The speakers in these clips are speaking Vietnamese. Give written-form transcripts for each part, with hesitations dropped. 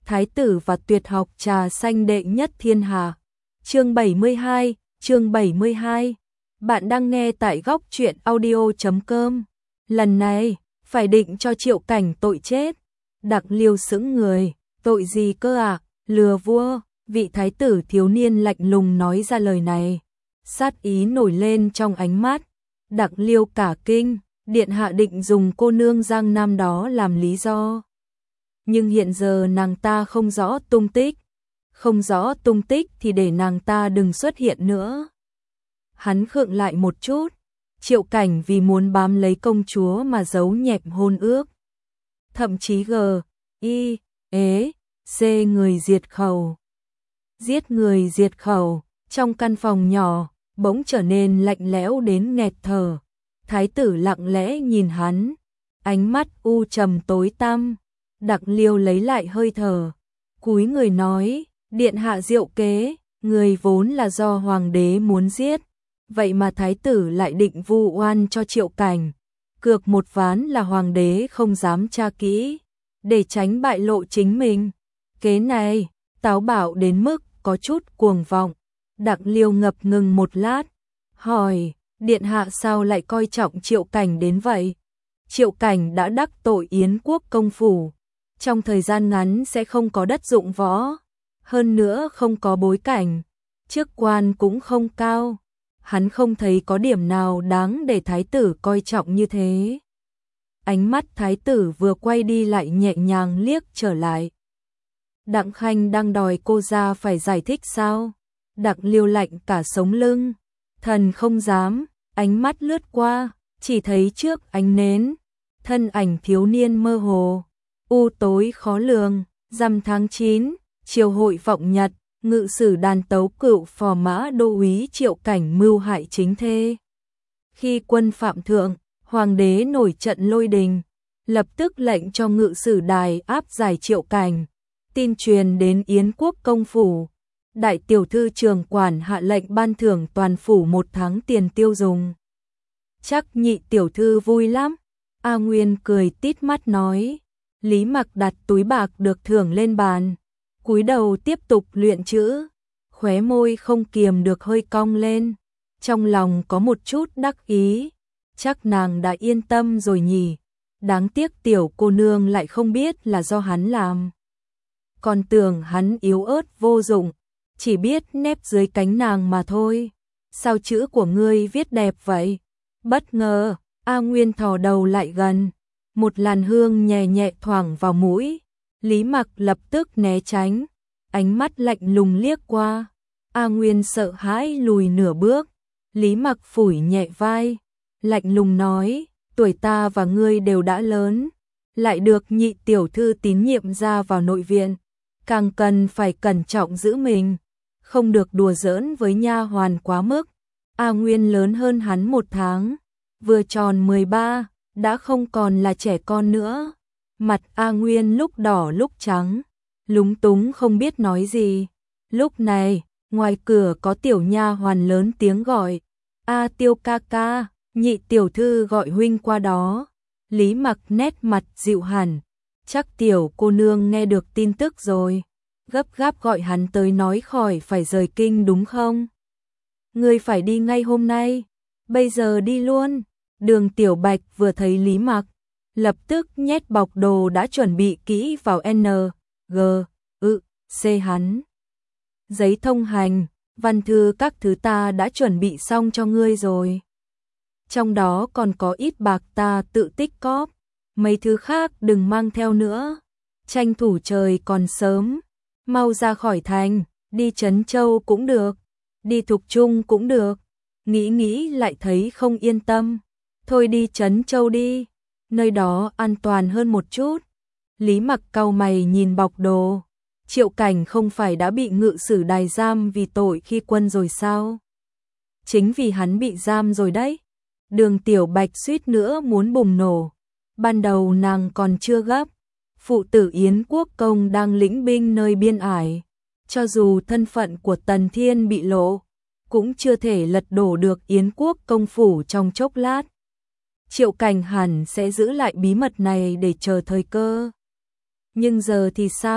Thái tử và tuyệt học trà xanh đệ nhất thiên hạ. Chương 72. Bạn đang nghe tại góc truyện audio.com. Lần này, phải định cho Triệu Cảnh tội chết. Đặc Liêu sững người, tội gì cơ à? Lừa vua. Vị thái tử thiếu niên lạnh lùng nói ra lời này. Sát ý nổi lên trong ánh mắt. Đặc Liêu cả kinh, điện hạ định dùng cô nương Giang Nam đó làm lý do. Nhưng hiện giờ nàng ta không rõ tung tích. Không rõ tung tích thì để nàng ta đừng xuất hiện nữa. Hắn khựng lại một chút. Triệu Cảnh vì muốn bám lấy công chúa mà giấu nhẹm hôn ước. Thậm chí người diệt khẩu. Giết người diệt khẩu. Trong căn phòng nhỏ, bỗng trở nên lạnh lẽo đến nghẹt thở. Thái tử lặng lẽ nhìn hắn. Ánh mắt u trầm tối tăm. Đặc Liêu lấy lại hơi thở. Cúi người nói, điện hạ diệu kế, người vốn là do hoàng đế muốn giết. Vậy mà thái tử lại định vu oan cho Triệu Cảnh. Cược một ván là hoàng đế không dám tra kỹ, để tránh bại lộ chính mình. Kế này, táo bạo đến mức có chút cuồng vọng. Đặc Liêu ngập ngừng một lát, hỏi, điện hạ sao lại coi trọng Triệu Cảnh đến vậy? Triệu Cảnh đã đắc tội Yến quốc công phủ. Trong thời gian ngắn sẽ không có đất dụng võ. Hơn nữa không có bối cảnh. Chức quan cũng không cao. Hắn không thấy có điểm nào đáng để thái tử coi trọng như thế. Ánh mắt thái tử vừa quay đi lại nhẹ nhàng liếc trở lại. Đặng Khanh đang đòi cô ra phải giải thích sao? Đặc Liêu lạnh cả sống lưng. Thần không dám. Ánh mắt lướt qua, chỉ thấy trước ánh nến, thân ảnh thiếu niên mơ hồ. U tối khó lường. Rằm tháng 9, triều hội vọng nhật, ngự sử đàn tấu cựu phò mã đô úy Triệu Cảnh mưu hại chính thê. Khi quân phạm thượng, hoàng đế nổi trận lôi đình, lập tức lệnh cho ngự sử đài áp giải Triệu Cảnh. Tin truyền đến Yến quốc công phủ. Đại tiểu thư trường quản hạ lệnh ban thưởng toàn phủ 1 tháng tiền tiêu dùng. Chắc nhị tiểu thư vui lắm. A Nguyên cười tít mắt nói. Lý Mặc đặt túi bạc được thưởng lên bàn, cúi đầu tiếp tục luyện chữ, khóe môi không kiềm được hơi cong lên, trong lòng có một chút đắc ý, chắc nàng đã yên tâm rồi nhỉ, đáng tiếc tiểu cô nương lại không biết là do hắn làm. Còn tưởng hắn yếu ớt vô dụng, chỉ biết nép dưới cánh nàng mà thôi, sao chữ của ngươi viết đẹp vậy? Bất ngờ, A Nguyên thò đầu lại gần. Một làn hương nhẹ nhẹ thoảng vào mũi, Lý Mặc lập tức né tránh, ánh mắt lạnh lùng liếc qua. A Nguyên sợ hãi lùi nửa bước, Lý Mặc phủi nhẹ vai, lạnh lùng nói, tuổi ta và ngươi đều đã lớn, lại được nhị tiểu thư tín nhiệm ra vào nội viện, càng cần phải cẩn trọng giữ mình, không được đùa giỡn với nha hoàn quá mức. A Nguyên lớn hơn hắn 1 tháng, vừa tròn 13. Đã không còn là trẻ con nữa. Mặt A Nguyên lúc đỏ lúc trắng, lúng túng không biết nói gì. Lúc này, ngoài cửa có tiểu nha hoàn lớn tiếng gọi, A Tiêu ca ca, nhị tiểu thư gọi huynh qua đó. Lý Mặc nét mặt dịu hẳn, chắc tiểu cô nương nghe được tin tức rồi, gấp gáp gọi hắn tới nói khỏi phải rời kinh đúng không? Ngươi phải đi ngay hôm nay, bây giờ đi luôn. Đường Tiểu Bạch vừa thấy Lý Mặc, lập tức nhét bọc đồ đã chuẩn bị kỹ vào C hắn. Giấy thông hành, văn thư các thứ ta đã chuẩn bị xong cho ngươi rồi. Trong đó còn có ít bạc ta tự tích cóp, mấy thứ khác đừng mang theo nữa. Tranh thủ trời còn sớm, mau ra khỏi thành, đi Trấn Châu cũng được, đi Thục Trung cũng được. Nghĩ lại thấy không yên tâm. Thôi đi Trấn Châu đi, nơi đó an toàn hơn một chút. Lý Mặc cau mày nhìn bọc đồ. Triệu Cảnh không phải đã bị ngự sử đài giam vì tội khi quân rồi sao? Chính vì hắn bị giam rồi đấy. Đường Tiểu Bạch suýt nữa muốn bùng nổ. Ban đầu nàng còn chưa gấp. Phụ tử Yến quốc công đang lĩnh binh nơi biên ải. Cho dù thân phận của Tần Thiên bị lộ, cũng chưa thể lật đổ được Yến quốc công phủ trong chốc lát. Triệu Cảnh hẳn sẽ giữ lại bí mật này để chờ thời cơ. Nhưng giờ thì sao?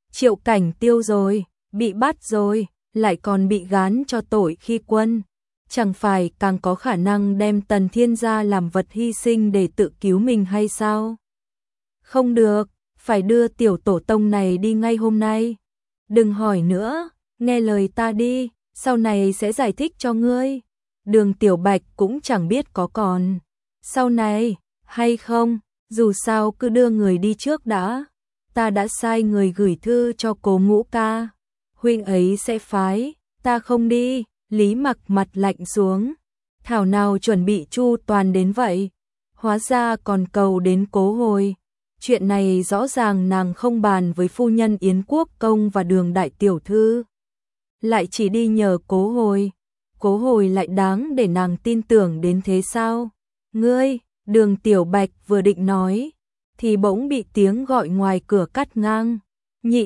Triệu Cảnh tiêu rồi, bị bắt rồi, lại còn bị gán cho tội khi quân. Chẳng phải càng có khả năng đem Tần Thiên gia làm vật hy sinh để tự cứu mình hay sao? Không được, phải đưa tiểu tổ tông này đi ngay hôm nay. Đừng hỏi nữa, nghe lời ta đi, sau này sẽ giải thích cho ngươi. Đường Tiểu Bạch cũng chẳng biết có còn sau này hay không, dù sao cứ đưa người đi trước đã. Ta đã sai người gửi thư cho Cố Ngũ ca, huynh ấy sẽ phái, ta không đi. Lý Mặc mặt lạnh xuống, thảo nào chuẩn bị chu toàn đến vậy, hóa ra còn cầu đến Cố Hồi. Chuyện này rõ ràng nàng không bàn với phu nhân Yến Quốc công và Đường đại tiểu thư, lại chỉ đi nhờ Cố Hồi. Cố Hồi lại đáng để nàng tin tưởng đến thế sao? Ngươi, Đường Tiểu Bạch vừa định nói, thì bỗng bị tiếng gọi ngoài cửa cắt ngang. Nhị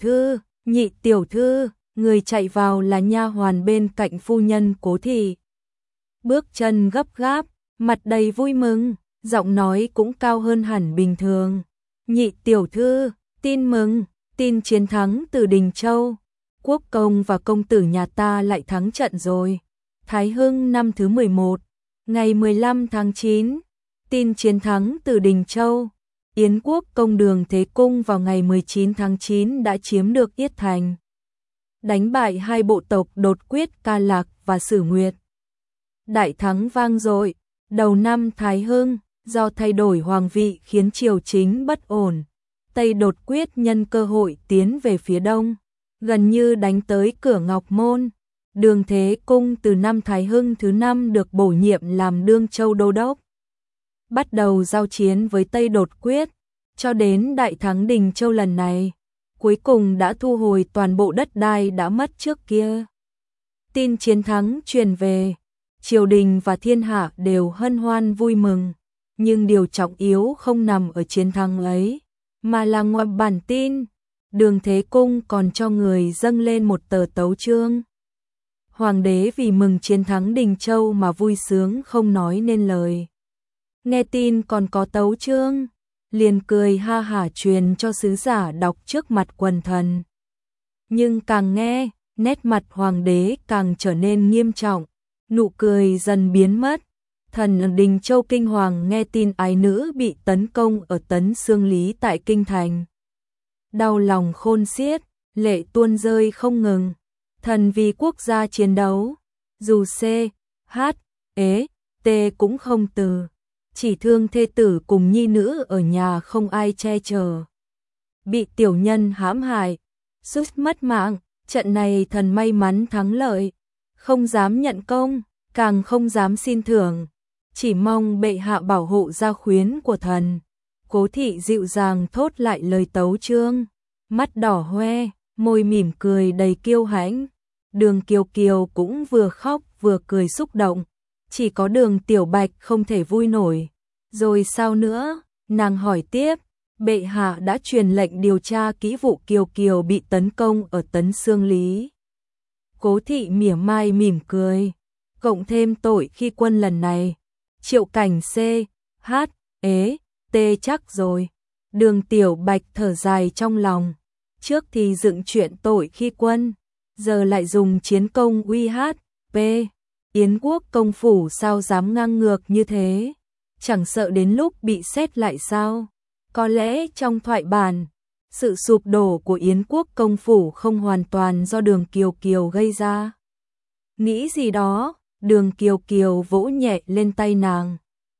tiểu thư, người chạy vào là nha hoàn bên cạnh phu nhân Cố thị. Bước chân gấp gáp, mặt đầy vui mừng, giọng nói cũng cao hơn hẳn bình thường. Nhị tiểu thư, tin mừng, tin chiến thắng từ Đình Châu. Quốc công và công tử nhà ta lại thắng trận rồi. Thái Hưng năm thứ 11, ngày 15 tháng 9, tin chiến thắng từ Đình Châu. Yến Quốc công Đường Thế Cung vào ngày 19 tháng 9 đã chiếm được Yết Thành, đánh bại hai bộ tộc Đột Quyết Ca Lạc và Sử Nguyệt. Đại thắng vang dội. Đầu năm Thái Hưng, do thay đổi hoàng vị khiến triều chính bất ổn, Tây Đột Quyết nhân cơ hội tiến về phía đông, gần như đánh tới cửa Ngọc Môn. Đường Thế Cung từ năm Thái Hưng thứ 5 được bổ nhiệm làm Đương Châu Đô Đốc, bắt đầu giao chiến với Tây Đột Quyết, cho đến đại thắng Đình Châu lần này, cuối cùng đã thu hồi toàn bộ đất đai đã mất trước kia. Tin chiến thắng truyền về, triều đình và thiên hạ đều hân hoan vui mừng, nhưng điều trọng yếu không nằm ở chiến thắng ấy, mà là ngoài bản tin. Đường Thế Cung còn cho người dâng lên một tờ tấu chương. Hoàng đế vì mừng chiến thắng Đình Châu mà vui sướng không nói nên lời. Nghe tin còn có tấu chương, liền cười ha hả truyền cho sứ giả đọc trước mặt quần thần. Nhưng càng nghe, nét mặt hoàng đế càng trở nên nghiêm trọng, nụ cười dần biến mất. Thần Đình Châu kinh hoàng nghe tin ái nữ bị tấn công ở Tấn Xương Lý tại kinh thành, đau lòng khôn xiết, lệ tuôn rơi không ngừng. Thần vì quốc gia chiến đấu, dù C, H, E, T cũng không từ, chỉ thương thê tử cùng nhi nữ ở nhà không ai che chở. Bị tiểu nhân hãm hại, suýt mất mạng, trận này thần may mắn thắng lợi, không dám nhận công, càng không dám xin thưởng, chỉ mong bệ hạ bảo hộ gia khuyến của thần. Cố thị dịu dàng thốt lại lời tấu chương, mắt đỏ hoe, môi mỉm cười đầy kiêu hãnh. Đường Kiều Kiều cũng vừa khóc vừa cười xúc động, chỉ có Đường Tiểu Bạch không thể vui nổi. Rồi sao nữa? Nàng hỏi tiếp, bệ hạ đã truyền lệnh điều tra kỹ vụ Kiều Kiều bị tấn công ở Tấn Xương Lý. Cố thị mỉa mai mỉm cười, cộng thêm tội khi quân lần này, Triệu Cảnh C, H, E, T chắc rồi. Đường Tiểu Bạch thở dài trong lòng, trước thì dựng chuyện tội khi quân, giờ lại dùng chiến công uy hát, P. Yến Quốc công phủ sao dám ngang ngược như thế, chẳng sợ đến lúc bị xét lại sao? Có lẽ trong thoại bản, sự sụp đổ của Yến Quốc công phủ không hoàn toàn do Đường Kiều Kiều gây ra. Nghĩ gì đó, Đường Kiều Kiều vỗ nhẹ lên tay nàng.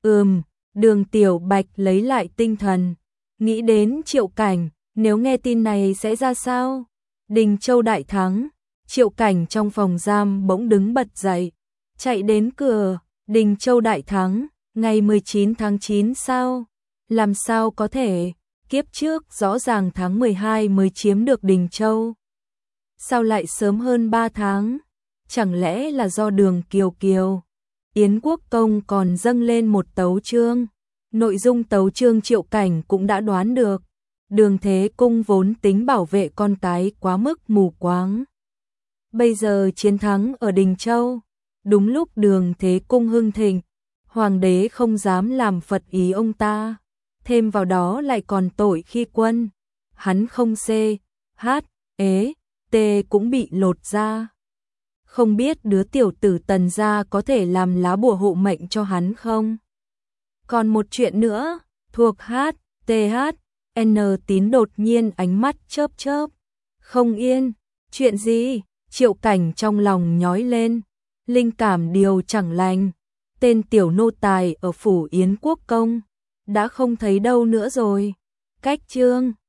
Đường Tiểu Bạch lấy lại tinh thần, nghĩ đến Triệu Cảnh, nếu nghe tin này sẽ ra sao? Đình Châu đại thắng, Triệu Cảnh trong phòng giam bỗng đứng bật dậy, chạy đến cửa. Đình Châu đại thắng, ngày 19 tháng 9 sao? Làm sao có thể, kiếp trước rõ ràng tháng 12 mới chiếm được Đình Châu. Sao lại sớm hơn 3 tháng? Chẳng lẽ là do Đường Kiều Kiều? Yến Quốc công còn dâng lên một tấu chương. Nội dung tấu chương Triệu Cảnh cũng đã đoán được. Đường Thế Cung vốn tính bảo vệ con cái quá mức mù quáng. Bây giờ chiến thắng ở Đình Châu, đúng lúc Đường Thế Cung hưng thịnh, hoàng đế không dám làm phật ý ông ta, thêm vào đó lại còn tội khi quân, hắn không C, T cũng bị lột ra. Không biết đứa tiểu tử Tần gia có thể làm lá bùa hộ mệnh cho hắn không? Còn một chuyện nữa, thuộc N Tín đột nhiên ánh mắt chớp chớp. Không yên, chuyện gì? Triệu Cảnh trong lòng nhói lên, linh cảm điều chẳng lành. Tên tiểu nô tài ở phủ Yến Quốc Công đã không thấy đâu nữa rồi. Cách chương